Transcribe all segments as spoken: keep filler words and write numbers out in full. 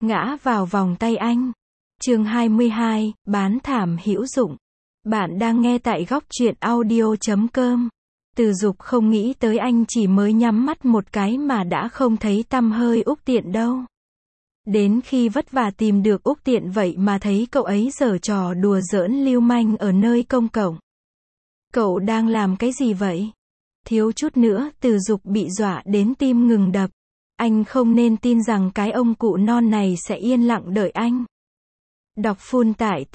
ngã vào vòng tay anh. Chương hai mươi hai, bán thảm hữu dụng. Bạn đang nghe tại góc truyện audio chấm com. Từ Dục không nghĩ tới anh chỉ mới nhắm mắt một cái mà đã không thấy tăm hơi Úc Tiện đâu. Đến khi vất vả tìm được Úc Tiện vậy mà thấy cậu ấy giở trò đùa giỡn lưu manh ở nơi công cộng. Cậu đang làm cái gì vậy? Thiếu chút nữa Từ Dục bị dọa đến tim ngừng đập. Anh không nên tin rằng cái ông cụ non này sẽ yên lặng đợi anh. Đọc full tại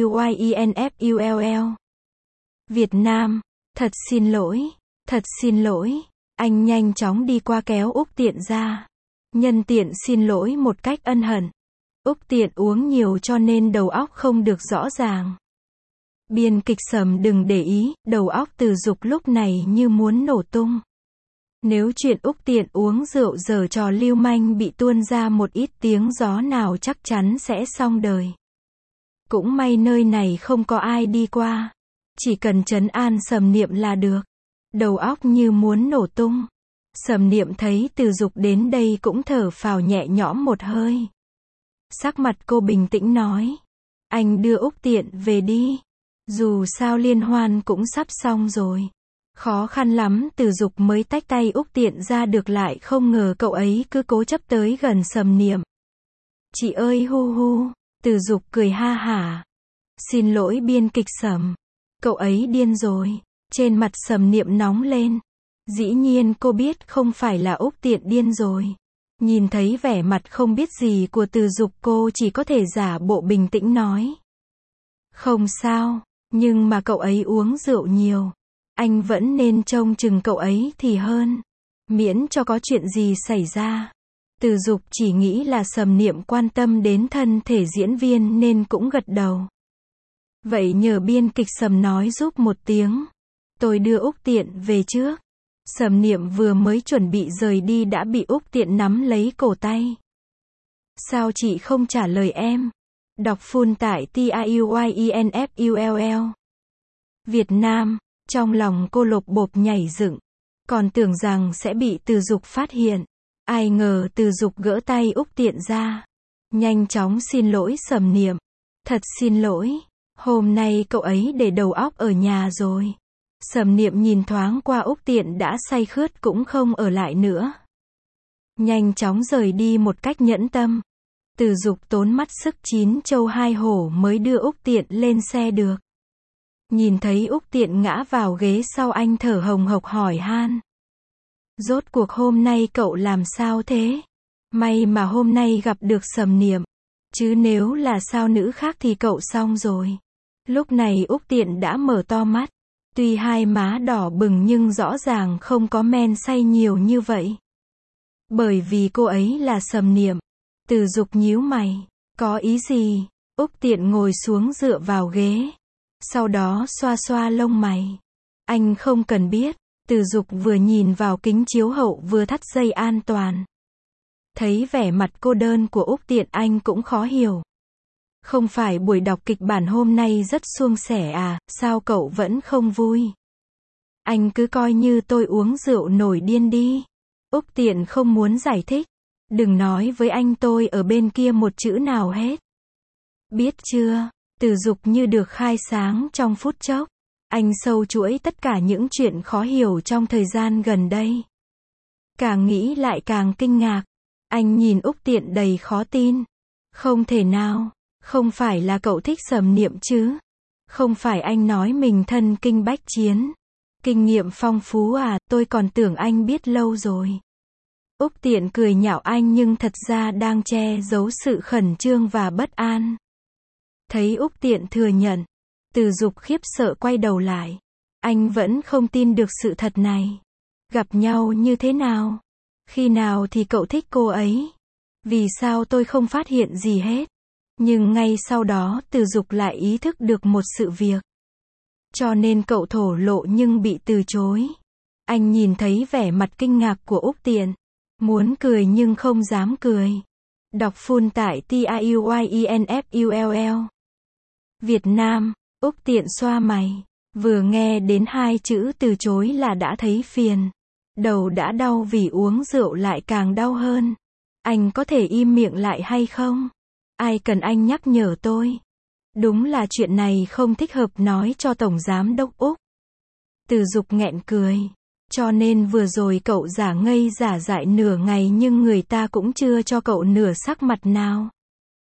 TIUYINFULL. Việt Nam, thật xin lỗi, thật xin lỗi. Anh nhanh chóng đi qua kéo Úc Tiện ra. Nhân tiện xin lỗi một cách ân hận. Úc Tiện uống nhiều cho nên đầu óc không được rõ ràng. Biên kịch Sầm đừng để ý, đầu óc Từ Dục lúc này như muốn nổ tung. Nếu chuyện Úc Tiện uống rượu giở trò lưu manh bị tuôn ra một ít tiếng gió nào chắc chắn sẽ xong đời. Cũng may nơi này không có ai đi qua. Chỉ cần trấn an Sầm Niệm là được. Đầu óc như muốn nổ tung. Sầm Niệm thấy Từ Dục đến đây cũng thở phào nhẹ nhõm một hơi. Sắc mặt cô bình tĩnh nói. Anh đưa Úc Tiện về đi. Dù sao liên hoan cũng sắp xong rồi. Khó khăn lắm Từ Dục mới tách tay Úc Tiện ra được, lại không ngờ cậu ấy cứ cố chấp tới gần Sầm Niệm. Chị ơi hu hu. Từ Dục cười ha hả. Xin lỗi biên kịch Sầm. Cậu ấy điên rồi. Trên mặt Sầm Niệm nóng lên. Dĩ nhiên cô biết không phải là Úc Tiện điên rồi. Nhìn thấy vẻ mặt không biết gì của Từ Dục, cô chỉ có thể giả bộ bình tĩnh nói. Không sao, nhưng mà cậu ấy uống rượu nhiều. Anh vẫn nên trông chừng cậu ấy thì hơn. Miễn cho có chuyện gì xảy ra. Từ Dục chỉ nghĩ là Sầm Niệm quan tâm đến thân thể diễn viên nên cũng gật đầu. Vậy nhờ biên kịch Sầm nói giúp một tiếng. Tôi đưa Úc Tiện về trước. Sầm Niệm vừa mới chuẩn bị rời đi đã bị Úc Tiện nắm lấy cổ tay. Sao chị không trả lời em? Đọc full tại TIUYINFULL. Việt Nam, trong lòng cô lột bột nhảy dựng. Còn tưởng rằng sẽ bị Từ Dục phát hiện. Ai ngờ Từ Dục gỡ tay Úc Tiện ra. Nhanh chóng xin lỗi Sầm Niệm. Thật xin lỗi. Hôm nay cậu ấy để đầu óc ở nhà rồi. Sầm Niệm nhìn thoáng qua Úc Tiện đã say khướt cũng không ở lại nữa. Nhanh chóng rời đi một cách nhẫn tâm. Từ Dục tốn mắt sức chín châu hai hổ mới đưa Úc Tiện lên xe được. Nhìn thấy Úc Tiện ngã vào ghế sau, anh thở hồng hộc hỏi han. Rốt cuộc hôm nay cậu làm sao thế? May mà hôm nay gặp được Sầm Niệm. Chứ nếu là sao nữ khác thì cậu xong rồi. Lúc này Úc Tiện đã mở to mắt. Tuy hai má đỏ bừng nhưng rõ ràng không có men say nhiều như vậy. Bởi vì cô ấy là Sầm Niệm. Từ Dục nhíu mày. Có ý gì? Úc Tiện ngồi xuống dựa vào ghế. Sau đó xoa xoa lông mày. Anh không cần biết. Từ Dục vừa nhìn vào kính chiếu hậu vừa thắt dây an toàn. Thấy vẻ mặt cô đơn của Úc Tiện anh cũng khó hiểu. Không phải buổi đọc kịch bản hôm nay rất suôn sẻ à, sao cậu vẫn không vui? Anh cứ coi như tôi uống rượu nổi điên đi. Úc Tiện không muốn giải thích. Đừng nói với anh tôi ở bên kia một chữ nào hết. Biết chưa? Từ Dục như được khai sáng trong phút chốc. Anh sâu chuỗi tất cả những chuyện khó hiểu trong thời gian gần đây. Càng nghĩ lại càng kinh ngạc. Anh nhìn Úc Tiện đầy khó tin. Không thể nào. Không phải là cậu thích Sầm Niệm chứ? Không phải anh nói mình thân kinh bách chiến. Kinh nghiệm phong phú à, tôi còn tưởng anh biết lâu rồi. Úc Tiện cười nhạo anh nhưng thật ra đang che giấu sự khẩn trương và bất an. Thấy Úc Tiện thừa nhận. Từ Dục khiếp sợ quay đầu lại. Anh vẫn không tin được sự thật này. Gặp nhau như thế nào? Khi nào thì cậu thích cô ấy? Vì sao tôi không phát hiện gì hết? Nhưng ngay sau đó Từ Dục lại ý thức được một sự việc. Cho nên cậu thổ lộ nhưng bị từ chối. Anh nhìn thấy vẻ mặt kinh ngạc của Úc Tiện. Muốn cười nhưng không dám cười. Đọc full tại TIUYINFULL. Việt Nam, Úc Tiện xoa mày. Vừa nghe đến hai chữ từ chối là đã thấy phiền. Đầu đã đau vì uống rượu lại càng đau hơn. Anh có thể im miệng lại hay không? Ai cần anh nhắc nhở tôi? Đúng là chuyện này không thích hợp nói cho Tổng Giám Đốc Úc. Từ Dục nghẹn cười. Cho nên vừa rồi cậu giả ngây giả dại nửa ngày nhưng người ta cũng chưa cho cậu nửa sắc mặt nào.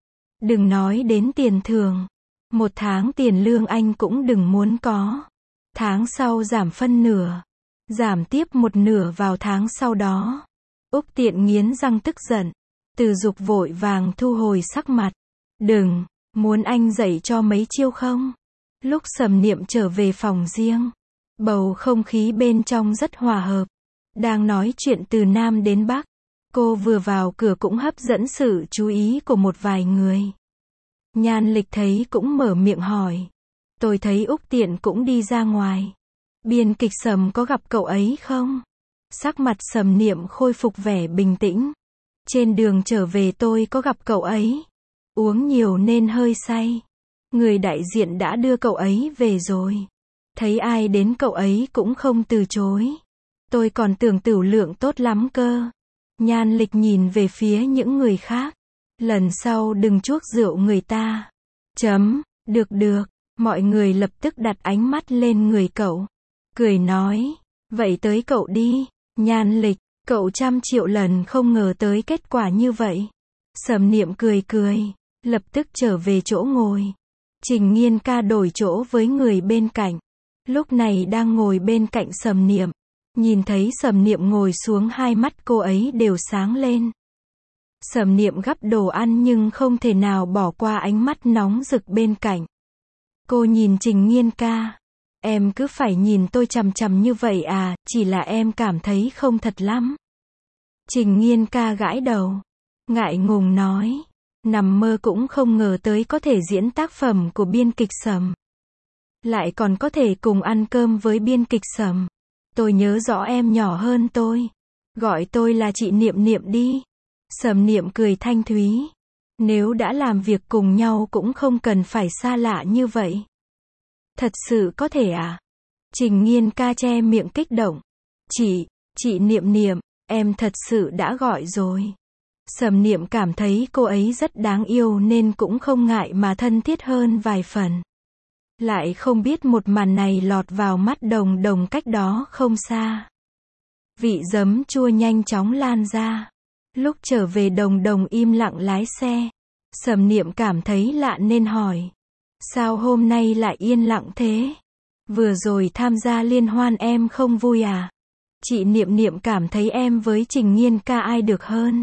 Đừng nói đến tiền thưởng. Một tháng tiền lương anh cũng đừng muốn có. Tháng sau giảm phân nửa. Giảm tiếp một nửa vào tháng sau đó. Úc Tiện nghiến răng tức giận. Từ Dục vội vàng thu hồi sắc mặt. Đừng, muốn anh dạy cho mấy chiêu không? Lúc Sầm Niệm trở về phòng riêng, bầu không khí bên trong rất hòa hợp. Đang nói chuyện từ Nam đến Bắc. Cô vừa vào cửa cũng hấp dẫn sự chú ý của một vài người. Nhan Lịch thấy cũng mở miệng hỏi. Tôi thấy Úc Tiện cũng đi ra ngoài. Biên kịch Sầm có gặp cậu ấy không? Sắc mặt Sầm Niệm khôi phục vẻ bình tĩnh. Trên đường trở về tôi có gặp cậu ấy. Uống nhiều nên hơi say. Người đại diện đã đưa cậu ấy về rồi. Thấy ai đến cậu ấy cũng không từ chối. Tôi còn tưởng tửu lượng tốt lắm cơ. Nhan Lịch nhìn về phía những người khác. Lần sau đừng chuốc rượu người ta. Chấm, được được. Mọi người lập tức đặt ánh mắt lên người cậu. Cười nói, vậy tới cậu đi. Nhan Lịch, cậu trăm triệu lần không ngờ tới kết quả như vậy. Sầm Niệm cười cười, lập tức trở về chỗ ngồi. Trình Nghiên ca đổi chỗ với người bên cạnh. Lúc này đang ngồi bên cạnh Sầm Niệm. Nhìn thấy Sầm Niệm ngồi xuống hai mắt cô ấy đều sáng lên. Sầm Niệm gắp đồ ăn nhưng không thể nào bỏ qua ánh mắt nóng rực bên cạnh. Cô nhìn Trình Nghiên ca. Em cứ phải nhìn tôi chằm chằm như vậy à, chỉ là em cảm thấy không thật lắm. Trình Nghiên ca gãi đầu. Ngại ngùng nói. Nằm mơ cũng không ngờ tới có thể diễn tác phẩm của biên kịch Sầm. Lại còn có thể cùng ăn cơm với biên kịch Sầm. Tôi nhớ rõ em nhỏ hơn tôi. Gọi tôi là chị Niệm Niệm đi. Sầm Niệm cười thanh thúy. Nếu đã làm việc cùng nhau cũng không cần phải xa lạ như vậy. Thật sự có thể à? Trình Nghiên ca che miệng kích động. Chị, chị Niệm Niệm, em thật sự đã gọi rồi. Sầm Niệm cảm thấy cô ấy rất đáng yêu nên cũng không ngại mà thân thiết hơn vài phần. Lại không biết một màn này lọt vào mắt Đồng Đồng cách đó không xa. Vị giấm chua nhanh chóng lan ra. Lúc trở về Đồng Đồng im lặng lái xe. Sầm Niệm cảm thấy lạ nên hỏi. Sao hôm nay lại yên lặng thế? Vừa rồi tham gia liên hoan em không vui à? Chị Niệm Niệm cảm thấy em với Trình Nghiên ca ai được hơn?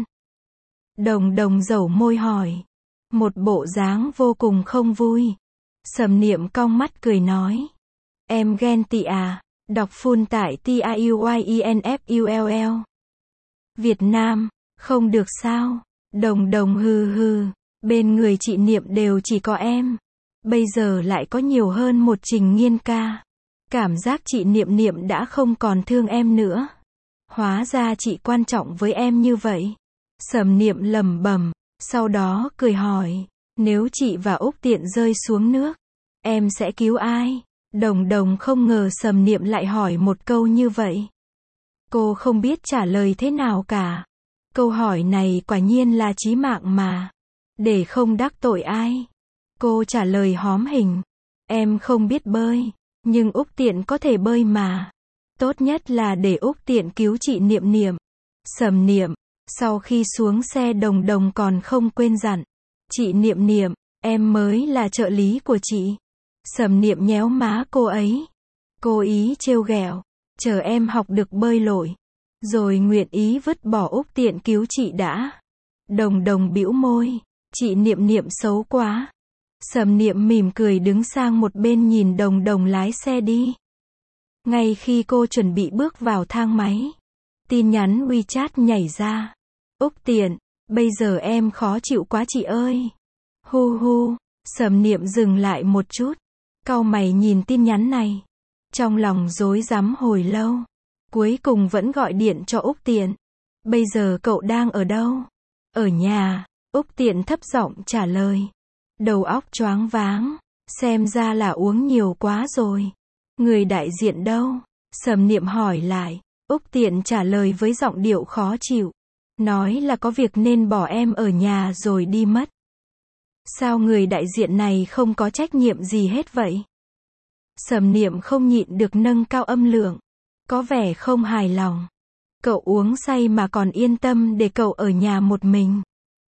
Đồng Đồng dẩu môi hỏi. Một bộ dáng vô cùng không vui. Sầm Niệm cong mắt cười nói. Em ghen tị à? Đọc full tại T A U Y E N F U L L. Việt Nam, không được sao? Đồng Đồng hừ hừ. Bên người chị Niệm đều chỉ có em. Bây giờ lại có nhiều hơn một Trình Nghiên ca. Cảm giác chị Niệm Niệm đã không còn thương em nữa. Hóa ra chị quan trọng với em như vậy. Sầm Niệm lẩm bẩm, sau đó cười hỏi. Nếu chị và Úc Tiện rơi xuống nước, em sẽ cứu ai? Đồng Đồng không ngờ Sầm Niệm lại hỏi một câu như vậy. Cô không biết trả lời thế nào cả. Câu hỏi này quả nhiên là chí mạng mà. Để không đắc tội ai. Cô trả lời hóm hình. Em không biết bơi, nhưng Úc Tiện có thể bơi mà. Tốt nhất là để Úc Tiện cứu chị Niệm Niệm. Sầm Niệm, sau khi xuống xe Đồng Đồng còn không quên dặn. Chị Niệm Niệm, em mới là trợ lý của chị. Sầm Niệm nhéo má cô ấy. Cô ý trêu ghẹo. Chờ em học được bơi lội. Rồi nguyện ý vứt bỏ Úc Tiện cứu chị đã. Đồng Đồng bĩu môi. Chị Niệm Niệm xấu quá. Sầm Niệm mỉm cười đứng sang một bên nhìn Đồng Đồng lái xe đi. Ngay khi cô chuẩn bị bước vào thang máy, tin nhắn WeChat nhảy ra. Úc Tiện, bây giờ em khó chịu quá chị ơi. Hu hu, Sầm Niệm dừng lại một chút. Cau mày nhìn tin nhắn này. Trong lòng rối rắm hồi lâu. Cuối cùng vẫn gọi điện cho Úc Tiện. Bây giờ cậu đang ở đâu? Ở nhà, Úc Tiện thấp giọng trả lời. Đầu óc choáng váng. Xem ra là uống nhiều quá rồi. Người đại diện đâu? Sầm Niệm hỏi lại. Úc Tiện trả lời với giọng điệu khó chịu. Nói là có việc nên bỏ em ở nhà rồi đi mất. Sao người đại diện này không có trách nhiệm gì hết vậy? Sầm Niệm không nhịn được nâng cao âm lượng. Có vẻ không hài lòng. Cậu uống say mà còn yên tâm để cậu ở nhà một mình.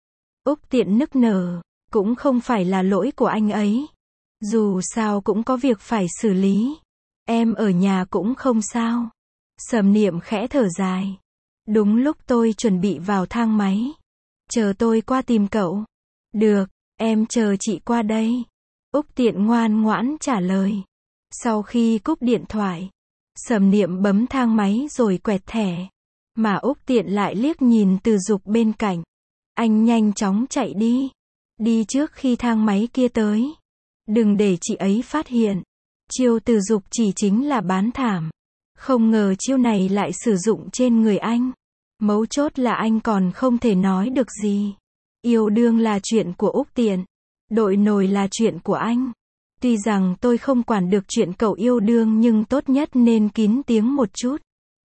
Úc Tiện nức nở. Cũng không phải là lỗi của anh ấy. Dù sao cũng có việc phải xử lý. Em ở nhà cũng không sao. Sầm Niệm khẽ thở dài. Đúng lúc tôi chuẩn bị vào thang máy. Chờ tôi qua tìm cậu. Được, em chờ chị qua đây. Úc Tiện ngoan ngoãn trả lời. Sau khi cúp điện thoại, Sầm Niệm bấm thang máy rồi quẹt thẻ. Mà Úc Tiện lại liếc nhìn Từ Dục bên cạnh. Anh nhanh chóng chạy đi. Đi trước khi thang máy kia tới. Đừng để chị ấy phát hiện. Chiêu Từ Dục chỉ chính là bán thảm. Không ngờ chiêu này lại sử dụng trên người anh. Mấu chốt là anh còn không thể nói được gì. Yêu đương là chuyện của Úc Tiện. Đội nổi là chuyện của anh. Tuy rằng tôi không quản được chuyện cậu yêu đương nhưng tốt nhất nên kín tiếng một chút.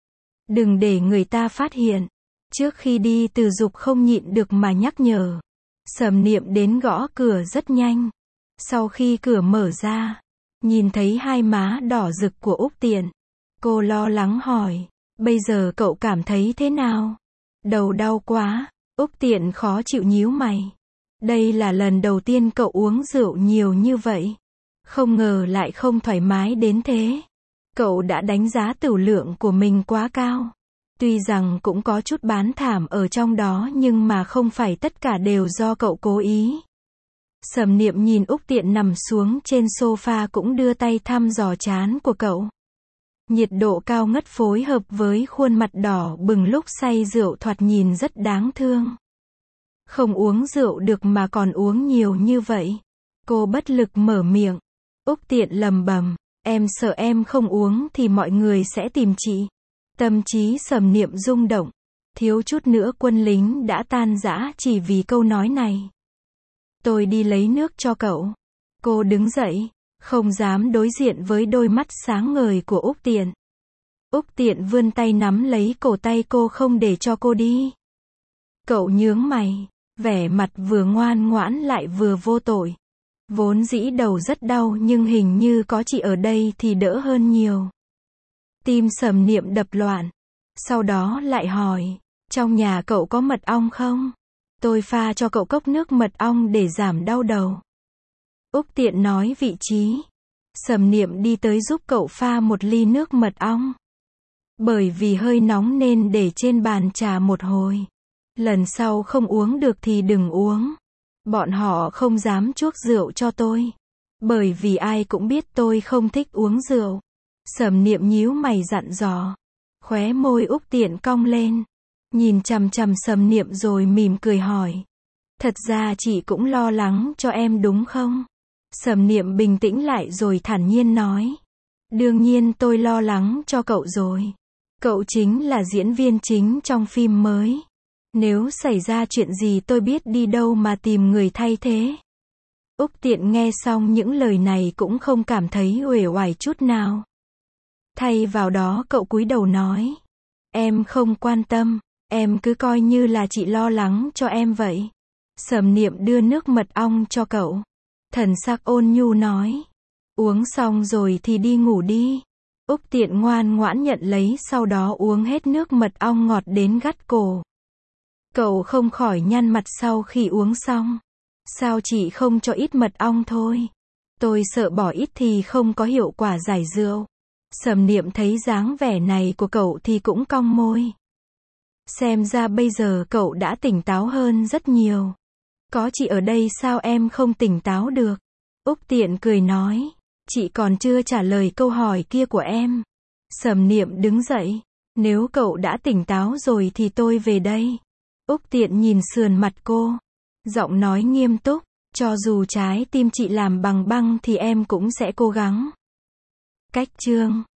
Đừng để người ta phát hiện. Trước khi đi Từ Dục không nhịn được mà nhắc nhở. Sầm Niệm đến gõ cửa rất nhanh. Sau khi cửa mở ra, nhìn thấy hai má đỏ rực của Úc Tiện. Cô lo lắng hỏi. Bây giờ cậu cảm thấy thế nào? Đầu đau quá. Úc Tiện khó chịu nhíu mày. Đây là lần đầu tiên cậu uống rượu nhiều như vậy. Không ngờ lại không thoải mái đến thế. Cậu đã đánh giá tửu lượng của mình quá cao. Tuy rằng cũng có chút bán thảm ở trong đó nhưng mà không phải tất cả đều do cậu cố ý. Sầm Niệm nhìn Úc Tiện nằm xuống trên sofa cũng đưa tay thăm dò trán của cậu. Nhiệt độ cao ngất phối hợp với khuôn mặt đỏ bừng lúc say rượu thoạt nhìn rất đáng thương. Không uống rượu được mà còn uống nhiều như vậy. Cô bất lực mở miệng. Úc Tiện lầm bầm. Em sợ em không uống thì mọi người sẽ tìm chị. Tâm trí Sầm Niệm rung động. Thiếu chút nữa quân lính đã tan rã chỉ vì câu nói này. Tôi đi lấy nước cho cậu. Cô đứng dậy. Không dám đối diện với đôi mắt sáng ngời của Úc Tiện. Úc Tiện vươn tay nắm lấy cổ tay cô không để cho cô đi. Cậu nhướng mày. Vẻ mặt vừa ngoan ngoãn lại vừa vô tội. Vốn dĩ đầu rất đau nhưng hình như có chị ở đây thì đỡ hơn nhiều. Tim Sầm Niệm đập loạn. Sau đó lại hỏi. Trong nhà cậu có mật ong không? Tôi pha cho cậu cốc nước mật ong để giảm đau đầu. Úc Tiện nói vị trí. Sầm Niệm đi tới giúp cậu pha một ly nước mật ong. Bởi vì hơi nóng nên để trên bàn trà một hồi. Lần sau không uống được thì đừng uống. Bọn họ không dám chuốc rượu cho tôi. Bởi vì ai cũng biết tôi không thích uống rượu. Sầm Niệm nhíu mày dặn dò. Khóe môi Úc Tiện cong lên. Nhìn chằm chằm Sầm Niệm rồi mỉm cười hỏi. Thật ra chị cũng lo lắng cho em đúng không? Sầm Niệm bình tĩnh lại rồi thản nhiên nói. Đương nhiên tôi lo lắng cho cậu rồi. Cậu chính là diễn viên chính trong phim mới. Nếu xảy ra chuyện gì tôi biết đi đâu mà tìm người thay thế. Úc Tiện nghe xong những lời này cũng không cảm thấy uể oải chút nào. Thay vào đó cậu cúi đầu nói. Em không quan tâm, em cứ coi như là chị lo lắng cho em vậy. Sầm Niệm đưa nước mật ong cho cậu. Thần sắc ôn nhu nói. Uống xong rồi thì đi ngủ đi. Úc Tiện ngoan ngoãn nhận lấy sau đó uống hết nước mật ong ngọt đến gắt cổ. Cậu không khỏi nhăn mặt sau khi uống xong. Sao chị không cho ít mật ong thôi? Tôi sợ bỏ ít thì không có hiệu quả giải rượu. Sầm Niệm thấy dáng vẻ này của cậu thì cũng cong môi. Xem ra bây giờ cậu đã tỉnh táo hơn rất nhiều. Có chị ở đây sao em không tỉnh táo được? Úc Tiện cười nói. Chị còn chưa trả lời câu hỏi kia của em. Sầm Niệm đứng dậy. Nếu cậu đã tỉnh táo rồi thì tôi về đây. Úc Tiện nhìn sườn mặt cô. Giọng nói nghiêm túc. Cho dù trái tim chị làm bằng băng thì em cũng sẽ cố gắng. Cách chương